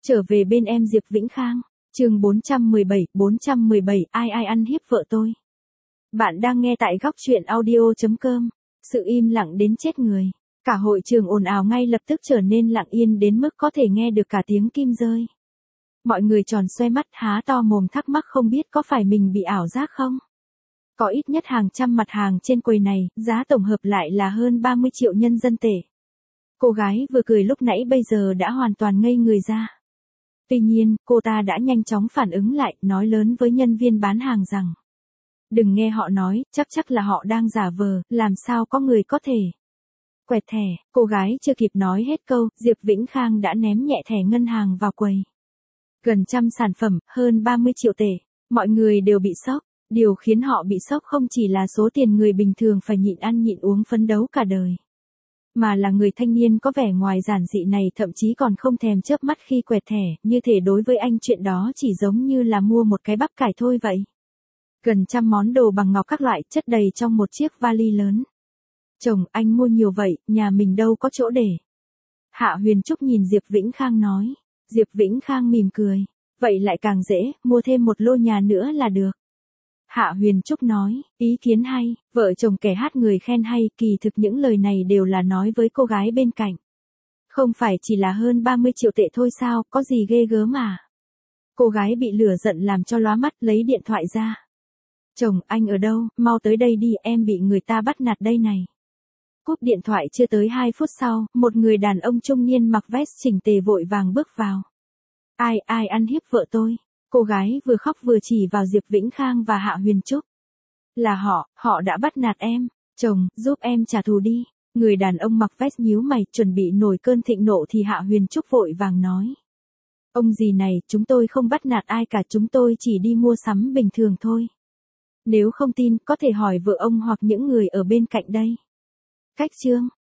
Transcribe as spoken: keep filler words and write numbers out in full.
Trở về bên em Diệp Vĩnh Khang, chương bốn trăm mười bảy, bốn trăm mười bảy, ai ai ăn hiếp vợ tôi. Bạn đang nghe tại góc truyện audio chấm com. Sự im lặng đến chết người. Cả hội trường ồn ào ngay lập tức trở nên lặng yên đến mức có thể nghe được cả tiếng kim rơi. Mọi người tròn xoe mắt há to mồm thắc mắc không biết có phải mình bị ảo giác không. Có ít nhất hàng trăm mặt hàng trên quầy này, giá tổng hợp lại là hơn ba mươi triệu nhân dân tệ. Cô gái vừa cười lúc nãy bây giờ đã hoàn toàn ngây người ra. Tuy nhiên, cô ta đã nhanh chóng phản ứng lại, nói lớn với nhân viên bán hàng rằng: đừng nghe họ nói, chắc chắc là họ đang giả vờ, làm sao có người có thể. Quẹt thẻ, cô gái chưa kịp nói hết câu, Diệp Vĩnh Khang đã ném nhẹ thẻ ngân hàng vào quầy. Gần trăm sản phẩm, hơn ba mươi triệu tệ. Mọi người đều bị sốc. Điều khiến họ bị sốc không chỉ là số tiền người bình thường phải nhịn ăn nhịn uống phấn đấu cả đời, mà là người thanh niên có vẻ ngoài giản dị này thậm chí còn không thèm chớp mắt khi quẹt thẻ, như thể đối với anh chuyện đó chỉ giống như là mua một cái bắp cải thôi vậy. Gần trăm món đồ bằng ngọc các loại chất đầy trong một chiếc vali lớn. Chồng, anh mua nhiều vậy, nhà mình đâu có chỗ để. Hạ Huyền Trúc nhìn Diệp Vĩnh Khang nói. Diệp Vĩnh Khang mỉm cười. Vậy lại càng dễ, mua thêm một lô nhà nữa là được. Hạ Huyền Trúc nói, ý kiến hay, vợ chồng kẻ hát người khen hay, kỳ thực những lời này đều là nói với cô gái bên cạnh. Không phải chỉ là hơn ba mươi triệu tệ thôi sao, có gì ghê gớm mà. Cô gái bị lửa giận làm cho lóa mắt lấy điện thoại ra. Chồng, anh ở đâu, mau tới đây đi, em bị người ta bắt nạt đây này. Cúp điện thoại chưa tới hai phút sau, một người đàn ông trung niên mặc vest chỉnh tề vội vàng bước vào. Ai, ai ăn hiếp vợ tôi? Cô gái vừa khóc vừa chỉ vào Diệp Vĩnh Khang và Hạ Huyền Trúc. Là họ, họ đã bắt nạt em. Chồng, giúp em trả thù đi. Người đàn ông mặc vest nhíu mày, chuẩn bị nổi cơn thịnh nộ thì Hạ Huyền Trúc vội vàng nói. Ông gì này, chúng tôi không bắt nạt ai cả, chúng tôi chỉ đi mua sắm bình thường thôi. Nếu không tin, có thể hỏi vợ ông hoặc những người ở bên cạnh đây. Cách chương.